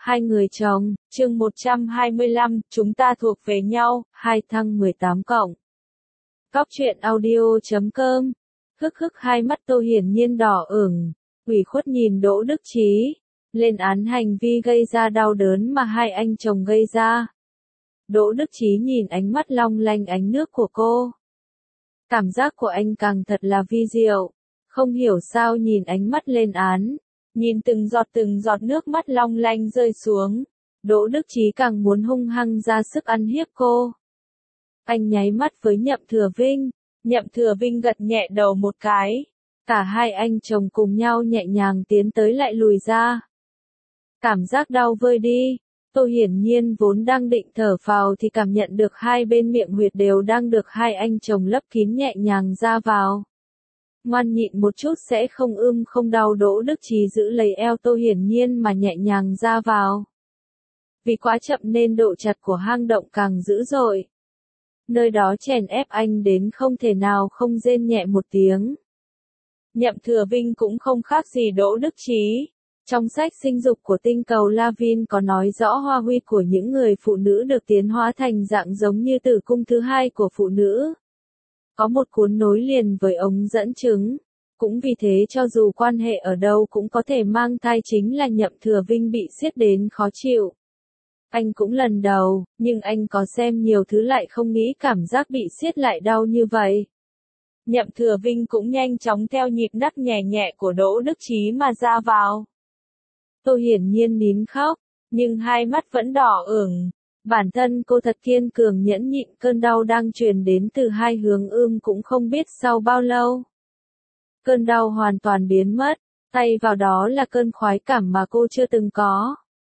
Hai người chồng, chương 125, chúng ta thuộc về nhau, 2 thăng 18 cộng. Cóc truyện audio.com. Hai mắt Tô Hiển Nhiên đỏ ửng, ủy khuất nhìn Đỗ Đức Chí, lên án hành vi gây ra đau đớn mà hai anh chồng gây ra. Đỗ Đức Chí nhìn ánh mắt long lanh ánh nước của cô. Cảm giác của anh càng thật là vi diệu, không hiểu sao nhìn ánh mắt lên án. Nhìn từng giọt nước mắt long lanh rơi xuống, Đỗ Đức Chí càng muốn hung hăng ra sức ăn hiếp cô. Anh nháy mắt với Nhậm Thừa Vinh, Nhậm Thừa Vinh gật nhẹ đầu một cái. Cả hai anh chồng cùng nhau nhẹ nhàng tiến tới lại lùi ra. Cảm giác đau vơi đi, Tô Hiển Nhiên vốn đang định thở phào thì cảm nhận được hai bên miệng huyệt đều đang được hai anh chồng lấp kín nhẹ nhàng ra vào. Ngoan nhịn một chút sẽ không không đau. Đỗ Đức Chí giữ lấy eo Tô Hiển Nhiên mà nhẹ nhàng ra vào. Vì quá chậm nên độ chặt của hang động càng dữ dội. Nơi đó chèn ép anh đến không thể nào không rên nhẹ một tiếng. Nhậm Thừa Vinh cũng không khác gì Đỗ Đức Chí. Trong sách sinh dục của tinh cầu Lavin có nói rõ hoa huy của những người phụ nữ được tiến hóa thành dạng giống như tử cung thứ hai của phụ nữ. Có một cuốn nối liền với ống dẫn trứng. Cũng vì thế cho dù quan hệ ở đâu cũng có thể mang thai, chính là Nhậm Thừa Vinh bị siết đến khó chịu. Anh cũng lần đầu, nhưng anh có xem nhiều thứ lại không nghĩ cảm giác bị siết lại đau như vậy. Nhậm Thừa Vinh cũng nhanh chóng theo nhịp nắc nhẹ nhẹ của Đỗ Đức Chí mà ra vào. Tô Hiển Nhiên nín khóc, nhưng hai mắt vẫn đỏ ửng. Bản thân cô thật kiên cường nhẫn nhịn cơn đau đang truyền đến từ hai hướng, cũng không biết sau bao lâu. Cơn đau hoàn toàn biến mất, thay vào đó là cơn khoái cảm mà cô chưa từng có.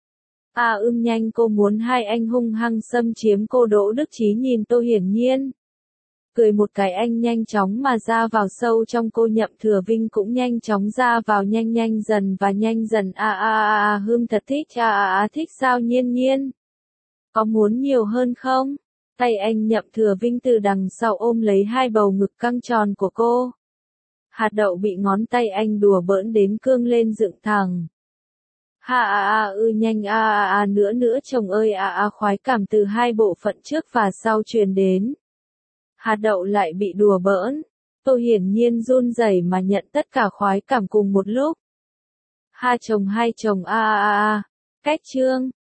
Nhanh cô muốn hai anh hung hăng xâm chiếm cô. Đỗ Đức Chí nhìn Tô Hiển Nhiên. Cười một cái, anh nhanh chóng mà ra vào sâu trong cô. Nhậm Thừa Vinh cũng nhanh chóng ra vào, nhanh dần và nhanh dần. Thật thích. Thích sao Nhiên Nhiên? Có muốn nhiều hơn không? Tay anh Nhậm Thừa Vinh từ đằng sau ôm lấy hai bầu ngực căng tròn của cô. Hạt đậu bị ngón tay anh đùa bỡn đến cương lên dựng thẳng. Nhanh nữa chồng ơi. Khoái cảm từ hai bộ phận trước và sau truyền đến. Hạt đậu lại bị đùa bỡn. Tô Hiển Nhiên run rẩy mà nhận tất cả khoái cảm cùng một lúc. Hai chồng. Cách chương